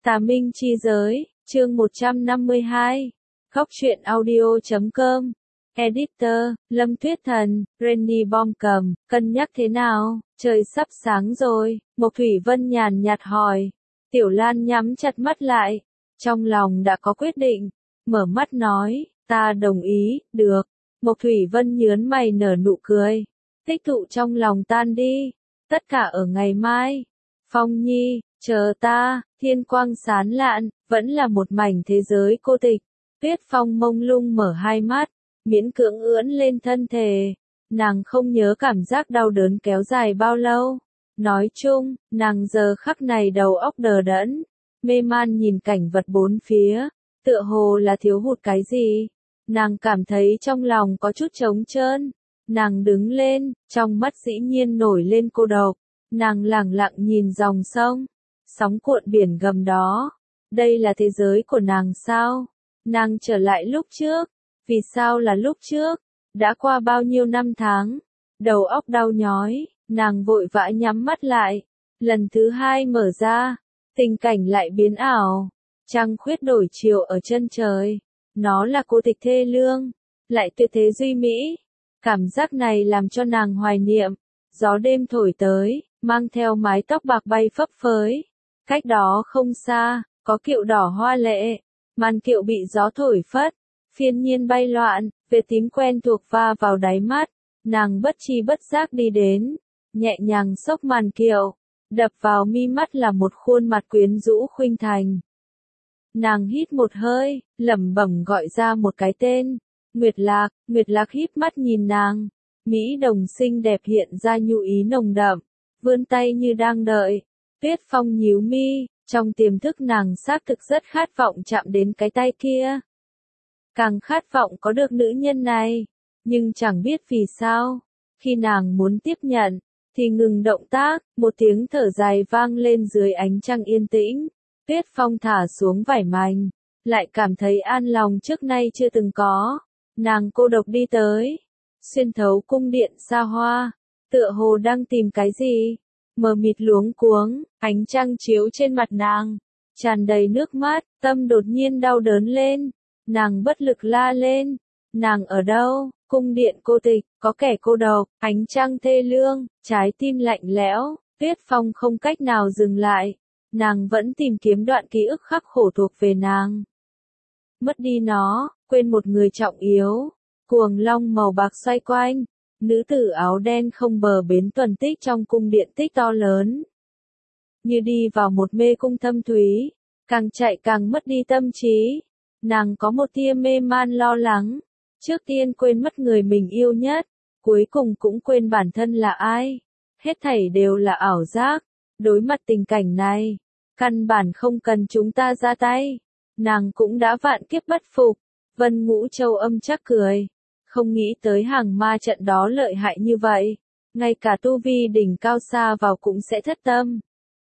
Tà Minh Chi Giới, chương 152. Góc truyện audio.com. Editor, Lâm Tuyết Thần, Renny Bom cầm, cân nhắc thế nào? Trời sắp sáng rồi, Mộc Thủy Vân nhàn nhạt hỏi. Tiểu Lan nhắm chặt mắt lại, trong lòng đã có quyết định, mở mắt nói, ta đồng ý, được. Mộc Thủy Vân nhớn mày nở nụ cười. Tích tụ trong lòng tan đi, tất cả ở ngày mai. Phong Nhi, chờ ta, thiên quang sáng lạn, vẫn là một mảnh thế giới cô tịch. Tuyết Phong mông lung mở hai mắt, miễn cưỡng ưỡn lên thân thể. Nàng không nhớ cảm giác đau đớn kéo dài bao lâu. Nói chung, nàng giờ khắc này đầu óc đờ đẫn, mê man nhìn cảnh vật bốn phía, tựa hồ là thiếu hụt cái gì. Nàng cảm thấy trong lòng có chút trống trơn. Nàng đứng lên, trong mắt dĩ nhiên nổi lên cô độc. Nàng lẳng lặng nhìn dòng sông, sóng cuộn biển gầm đó. Đây là thế giới của nàng sao? Nàng trở lại lúc trước. Vì sao là lúc trước? Đã qua bao nhiêu năm tháng? Đầu óc đau nhói, nàng vội vã nhắm mắt lại. Lần thứ hai mở ra, tình cảnh lại biến ảo. Trăng khuyết đổi chiều ở chân trời. Nó là cô tịch thê lương, lại tuyệt thế duy mỹ. Cảm giác này làm cho nàng hoài niệm. Gió đêm thổi tới, mang theo mái tóc bạc bay phấp phới. Cách đó không xa, có kiệu đỏ hoa lệ. Màn kiệu bị gió thổi phất, phiên nhiên bay loạn, vệt tím quen thuộc va vào đáy mắt. Nàng bất tri bất giác đi đến, nhẹ nhàng xốc màn kiệu. Đập vào mi mắt là một khuôn mặt quyến rũ khuynh thành. Nàng hít một hơi, lẩm bẩm gọi ra một cái tên. Nguyệt Lạc híp mắt nhìn nàng. Mỹ đồng xinh đẹp hiện ra nhu ý nồng đậm, vươn tay như đang đợi. Tuyết Phong nhíu mi, trong tiềm thức nàng xác thực rất khát vọng chạm đến cái tay kia. Càng khát vọng có được nữ nhân này, nhưng chẳng biết vì sao, khi nàng muốn tiếp nhận, thì ngừng động tác, một tiếng thở dài vang lên dưới ánh trăng yên tĩnh. Tuyết Phong thả xuống vải mành, lại cảm thấy an lòng trước nay chưa từng có. Nàng cô độc đi tới, xuyên thấu cung điện xa hoa, tựa hồ đang tìm cái gì, mờ mịt luống cuống, ánh trăng chiếu trên mặt nàng, tràn đầy nước mắt, tâm đột nhiên đau đớn lên, nàng bất lực la lên, nàng ở đâu, cung điện cô tịch, có kẻ cô độc, ánh trăng thê lương, trái tim lạnh lẽo. Tuyết Phong không cách nào dừng lại, nàng vẫn tìm kiếm đoạn ký ức khắc khổ thuộc về nàng. Mất đi nó, quên một người trọng yếu. Cuồng long màu bạc xoay quanh, nữ tử áo đen không bờ bến tuần tích trong cung điện tích to lớn. Như đi vào một mê cung thâm thúy, càng chạy càng mất đi tâm trí. Nàng có một tia mê man lo lắng, trước tiên quên mất người mình yêu nhất, cuối cùng cũng quên bản thân là ai. Hết thảy đều là ảo giác, đối mặt tình cảnh này, căn bản không cần chúng ta ra tay. Nàng cũng đã vạn kiếp bất phục. Vân Ngũ Châu âm chắc cười. Không nghĩ tới hàng ma trận đó lợi hại như vậy. Ngay cả tu vi đỉnh cao xa vào cũng sẽ thất tâm.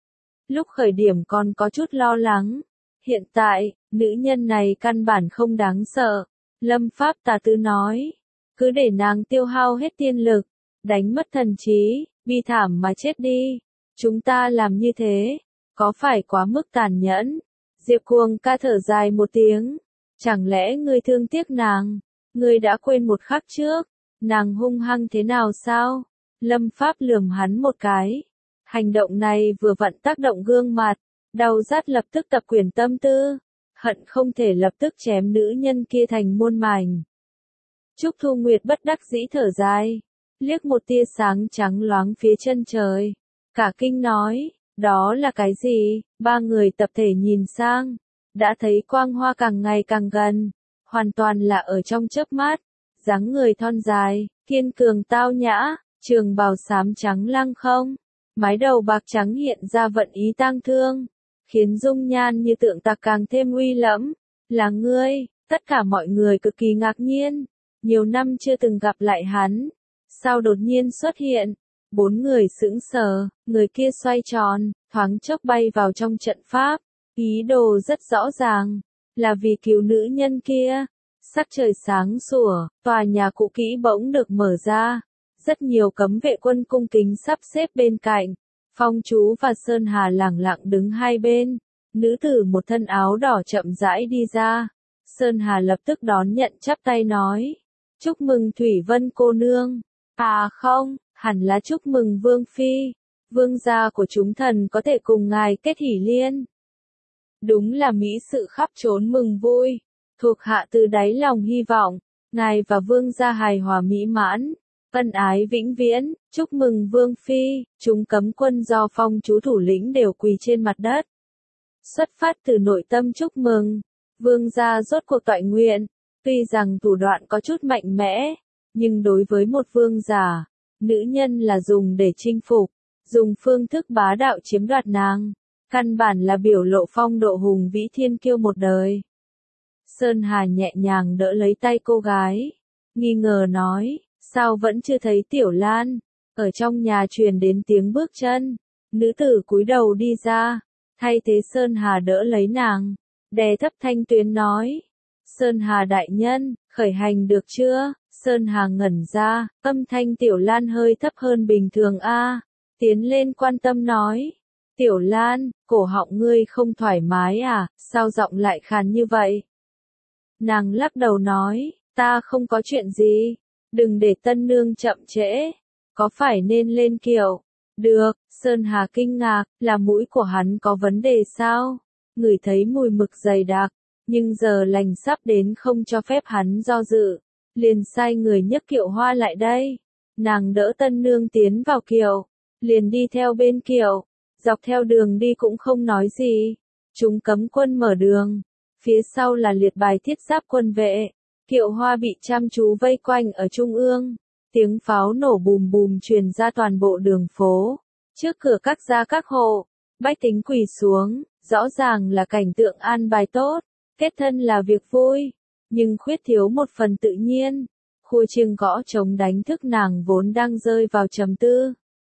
Lúc khởi điểm còn có chút lo lắng. Hiện tại, nữ nhân này căn bản không đáng sợ. Lâm Pháp Tà Tư nói. Cứ để nàng tiêu hao hết tiên lực. Đánh mất thần trí, bi thảm mà chết đi. Chúng ta làm như thế, có phải quá mức tàn nhẫn? Diệp Cuồng ca thở dài một tiếng. Chẳng lẽ ngươi thương tiếc nàng? Ngươi đã quên một khắc trước, nàng hung hăng thế nào sao? Lâm Pháp lườm hắn một cái. Hành động này vừa vặn tác động gương mặt, đau rát lập tức tập quyền tâm tư, hận không thể lập tức chém nữ nhân kia thành muôn mảnh. Trúc Thu Nguyệt bất đắc dĩ thở dài, liếc một tia sáng trắng loáng phía chân trời, cả kinh nói, đó là cái gì? Ba người tập thể nhìn sang, đã thấy quang hoa càng ngày càng gần, hoàn toàn là ở trong chớp mắt. Dáng người thon dài, kiên cường tao nhã, trường bào xám trắng lăng không, mái đầu bạc trắng hiện ra vận ý tang thương, khiến dung nhan như tượng tạc càng thêm uy lẫm. Là ngươi? Tất cả mọi người cực kỳ ngạc nhiên, nhiều năm chưa từng gặp lại hắn, sao đột nhiên xuất hiện? Bốn người sững sờ, người kia xoay tròn, thoáng chốc bay vào trong trận pháp, ý đồ rất rõ ràng, là vì cứu nữ nhân kia. Sắc trời sáng sủa, tòa nhà cũ kỹ bỗng được mở ra, rất nhiều cấm vệ quân cung kính sắp xếp bên cạnh, Phong Chú và Sơn Hà lẳng lặng đứng hai bên, Nữ tử một thân áo đỏ chậm rãi đi ra. Sơn Hà lập tức đón nhận chắp tay nói. Chúc mừng Thủy Vân cô nương. À không, hẳn là chúc mừng Vương Phi. Vương gia của chúng thần có thể cùng ngài kết hỷ liên. Đúng là mỹ sự khắp trốn mừng vui. Thuộc hạ từ đáy lòng hy vọng, ngài và vương gia hài hòa mỹ mãn, ân ái vĩnh viễn. Chúc mừng Vương Phi. Chúng cấm quân do Phong chú thủ lĩnh đều quỳ trên mặt đất. Xuất phát từ nội tâm chúc mừng. Vương gia rốt cuộc toại nguyện. Tuy rằng thủ đoạn có chút mạnh mẽ, nhưng đối với một vương giả, nữ nhân là dùng để chinh phục, dùng phương thức bá đạo chiếm đoạt nàng. Căn bản là biểu lộ phong độ hùng vĩ thiên kiêu một đời. Sơn Hà nhẹ nhàng đỡ lấy tay cô gái, nghi ngờ nói, sao vẫn chưa thấy Tiểu Lan? Ở trong nhà truyền đến tiếng bước chân, nữ tử cúi đầu đi ra, thay thế Sơn Hà đỡ lấy nàng, đè thấp thanh tuyến nói, Sơn Hà đại nhân, khởi hành được chưa? Sơn Hà ngẩn ra, âm thanh Tiểu Lan hơi thấp hơn bình thường a, tiến lên quan tâm nói, Tiểu Lan, cổ họng ngươi không thoải mái à, sao giọng lại khàn như vậy? Nàng lắc đầu nói, ta không có chuyện gì, đừng để tân nương chậm trễ, có phải nên lên kiệu? Được, Sơn Hà kinh ngạc, là mũi của hắn có vấn đề sao? Ngửi thấy mùi mực dày đặc, nhưng giờ lành sắp đến không cho phép hắn do dự, liền sai người nhấc kiệu hoa lại đây. Nàng đỡ tân nương tiến vào kiệu, liền đi theo bên kiệu, dọc theo đường đi cũng không nói gì. Chúng cấm quân mở đường, phía sau là liệt bài thiết giáp quân vệ, kiệu hoa bị chăm chú vây quanh ở trung ương, tiếng pháo nổ bùm bùm truyền ra toàn bộ đường phố, trước cửa các gia các hộ, bách tính quỳ xuống, rõ ràng là cảnh tượng an bài tốt, kết thân là việc vui, nhưng khuyết thiếu một phần tự nhiên. Khu chiêng gõ trống đánh thức nàng vốn đang rơi vào trầm tư.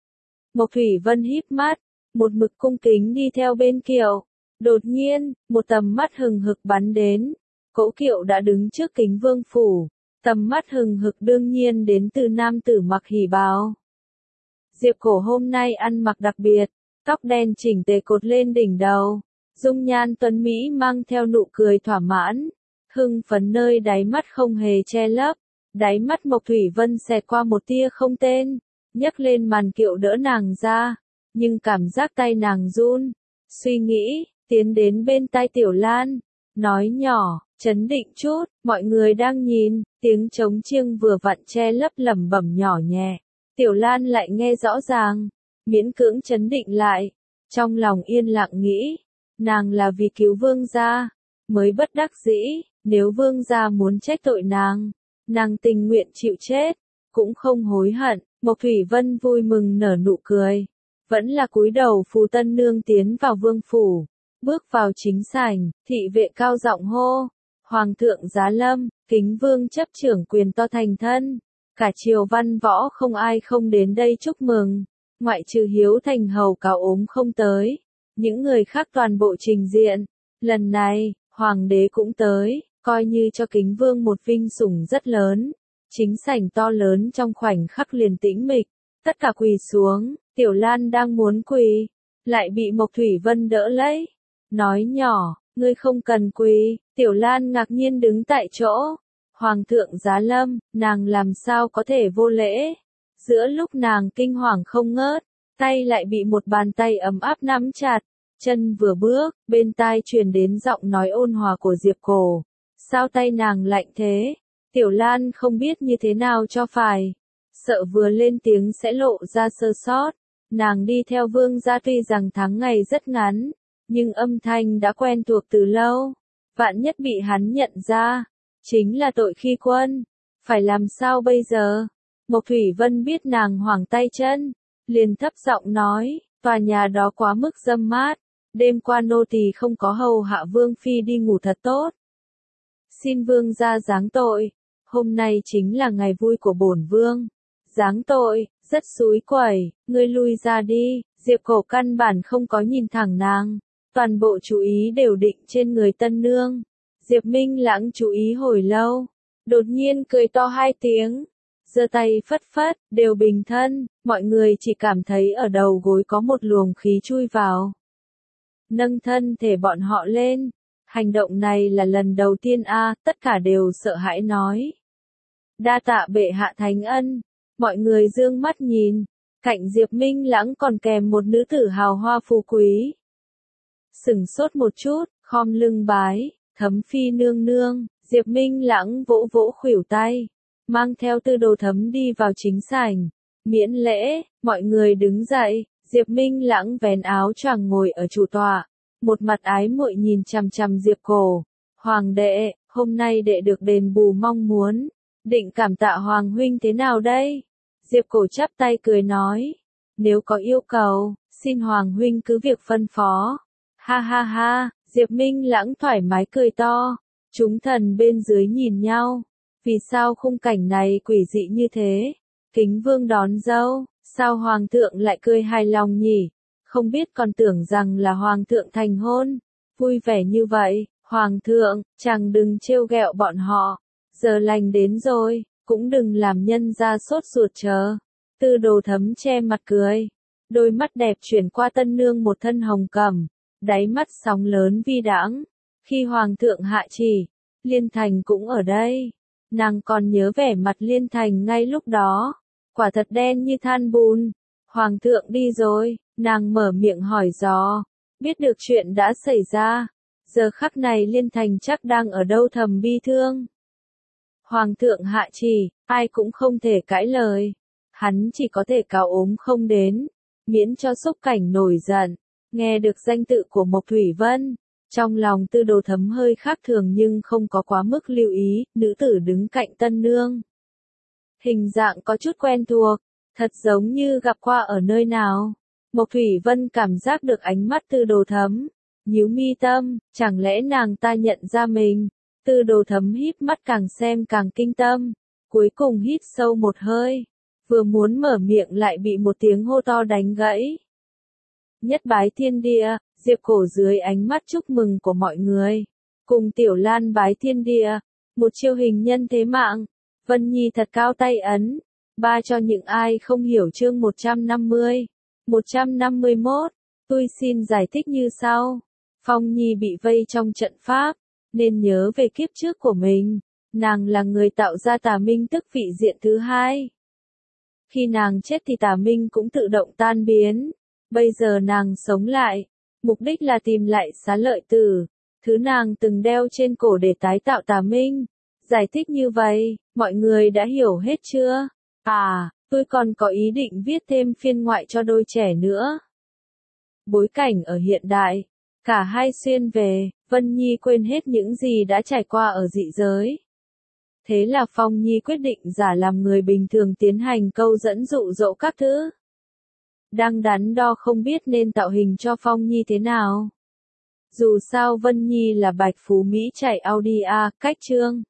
Mộc Thủy Vân híp mắt, một mực cung kính đi theo bên kiệu. Đột nhiên, một tầm mắt hừng hực bắn đến. Cỗ kiệu đã đứng trước kính vương phủ. Tầm mắt hừng hực đương nhiên đến từ nam tử mặc hỉ bào. Diệp Cổ hôm nay ăn mặc đặc biệt, tóc đen chỉnh tề cột lên đỉnh đầu. Dung nhan tuấn Mỹ mang theo nụ cười thỏa mãn. Hưng phấn nơi đáy mắt không hề che lấp. Đáy mắt Mộc Thủy Vân xẹt qua một tia không tên. Nhấc lên màn kiệu đỡ nàng ra. Nhưng cảm giác tay nàng run. Suy nghĩ, tiến đến bên tai Tiểu Lan. Nói nhỏ, trấn định chút, mọi người đang nhìn. Tiếng trống chiêng vừa vặn che lấp lẩm bẩm nhỏ nhẹ. Tiểu Lan lại nghe rõ ràng. Miễn cưỡng trấn định lại. Trong lòng yên lặng nghĩ. Nàng là vì cứu vương gia. Mới bất đắc dĩ. Nếu vương gia muốn trách tội nàng tình nguyện chịu chết. Cũng không hối hận. Mộc Thủy Vân vui mừng nở nụ cười. Vẫn là cúi đầu phù tân nương tiến vào vương phủ. Bước vào chính sảnh, thị vệ cao giọng hô. Hoàng thượng giá lâm, kính vương chấp trưởng quyền to thành thân. Cả triều văn võ không ai không đến đây chúc mừng. Ngoại trừ Hiếu Thành hầu cáo ốm không tới. Những người khác toàn bộ trình diện. Lần này, hoàng đế cũng tới, coi như cho kính vương một vinh sủng rất lớn. Chính sảnh to lớn trong khoảnh khắc liền tĩnh mịch. Tất cả quỳ xuống, Tiểu Lan đang muốn quỳ, lại bị Mộc Thủy Vân đỡ lấy. Nói nhỏ, ngươi không cần quỳ. Tiểu Lan ngạc nhiên đứng tại chỗ. Hoàng thượng giá lâm, nàng làm sao có thể vô lễ. Giữa lúc nàng kinh hoàng không ngớt, tay lại bị một bàn tay ấm áp nắm chặt. Chân vừa bước, bên tai truyền đến giọng nói ôn hòa của Diệp Cổ. Sao tay nàng lạnh thế? Tiểu Lan không biết như thế nào cho phải. Sợ vừa lên tiếng sẽ lộ ra sơ sót. Nàng đi theo vương gia tuy rằng tháng ngày rất ngắn, nhưng âm thanh đã quen thuộc từ lâu. Vạn nhất bị hắn nhận ra, chính là tội khi quân. Phải làm sao bây giờ? Mộc Thủy Vân biết nàng hoảng tay chân, liền thấp giọng nói, tòa nhà đó quá mức râm mát. Đêm qua nô tỳ không có hầu hạ vương phi đi ngủ thật tốt. Xin vương gia giáng tội, hôm nay chính là ngày vui của bổn vương. Giáng tội, rất xúi quẩy, ngươi lui ra đi. Diệp Cổ căn bản không có nhìn thẳng nàng, toàn bộ chú ý đều định trên người tân nương. Diệp Minh Lãng chú ý hồi lâu, đột nhiên cười to hai tiếng, giơ tay phất phất, đều bình thân, mọi người chỉ cảm thấy ở đầu gối có một luồng khí chui vào. nâng thân thể bọn họ lên. Hành động này là lần đầu tiên tất cả đều sợ hãi nói. Đa tạ bệ hạ thánh ân. Mọi người dương mắt nhìn, cạnh Diệp Minh Lãng còn kèm một nữ tử hào hoa phú quý. Sửng sốt một chút, khom lưng bái, Thấm Phi nương nương. Diệp Minh Lãng vỗ vỗ khuỷu tay, mang theo Tư Đồ Thấm đi vào chính sảnh. Miễn lễ, mọi người đứng dậy, Diệp Minh Lãng vén áo choàng ngồi ở chủ tọa, một mặt ái muội nhìn chằm chằm Diệp Cổ. Hoàng đệ, hôm nay đệ được đền bù mong muốn, định cảm tạ Hoàng huynh thế nào đây? Diệp Cổ chắp tay cười nói, nếu có yêu cầu, xin Hoàng huynh cứ việc phân phó. Ha ha ha, Diệp Minh Lãng thoải mái cười to. Chúng thần bên dưới nhìn nhau, vì sao khung cảnh này quỷ dị như thế? Kính Vương đón dâu, sao Hoàng thượng lại cười hài lòng nhỉ? Không biết còn tưởng rằng là Hoàng thượng thành hôn. Vui vẻ như vậy, Hoàng thượng, chàng đừng trêu ghẹo bọn họ. Giờ lành đến rồi, cũng đừng làm nhân ra sốt ruột chờ. Tư Đồ Thấm che mặt cười, đôi mắt đẹp chuyển qua tân nương một thân hồng cẩm, đáy mắt sóng lớn vi đãng. Khi Hoàng thượng hạ chỉ, Liên Thành cũng ở đây. Nàng còn nhớ vẻ mặt Liên Thành ngay lúc đó, quả thật đen như than bùn. Hoàng thượng đi rồi, nàng mở miệng hỏi dò, biết được chuyện đã xảy ra. Giờ khắc này Liên Thành chắc đang ở đâu thầm bi thương. Hoàng thượng hạ chỉ, ai cũng không thể cãi lời. Hắn chỉ có thể cáo ốm không đến, miễn cho xúc cảnh nổi giận. Nghe được danh tự của Mộc Thủy Vân, trong lòng Tư Đồ Thấm hơi khác thường nhưng không có quá mức lưu ý. Nữ tử đứng cạnh tân nương, hình dạng có chút quen thuộc, thật giống như gặp qua ở nơi nào. Mộc Thủy Vân cảm giác được ánh mắt Tư Đồ Thấm, nhíu mi tâm, chẳng lẽ nàng ta nhận ra mình? Tư Đồ Thấm híp mắt càng xem càng kinh tâm, cuối cùng hít sâu một hơi, vừa muốn mở miệng lại bị một tiếng hô to đánh gãy. Nhất bái thiên địa, Diệp Cổ dưới ánh mắt chúc mừng của mọi người, cùng Tiểu Lan bái thiên địa, một chiêu hình nhân thế mạng. Vân Nhi thật cao tay ấn, ba cho những ai không hiểu chương 150, 151, tôi xin giải thích như sau. Phong Nhi bị vây trong trận pháp, nên nhớ về kiếp trước của mình, nàng là người tạo ra Tà Minh tức vị diện thứ hai. Khi nàng chết thì Tà Minh cũng tự động tan biến, bây giờ nàng sống lại, mục đích là tìm lại Xá Lợi Tử, thứ nàng từng đeo trên cổ để tái tạo Tà Minh. Giải thích như vậy, mọi người đã hiểu hết chưa? À, tôi còn có ý định viết thêm phiên ngoại cho đôi trẻ nữa. Bối cảnh ở hiện đại, cả hai xuyên về, Vân Nhi quên hết những gì đã trải qua ở dị giới. Thế là Phong Nhi quyết định giả làm người bình thường tiến hành câu dẫn dụ dỗ các thứ. Đang đắn đo không biết nên tạo hình cho Phong Nhi thế nào. Dù sao Vân Nhi là bạch phú Mỹ chạy Audi A, cách chương.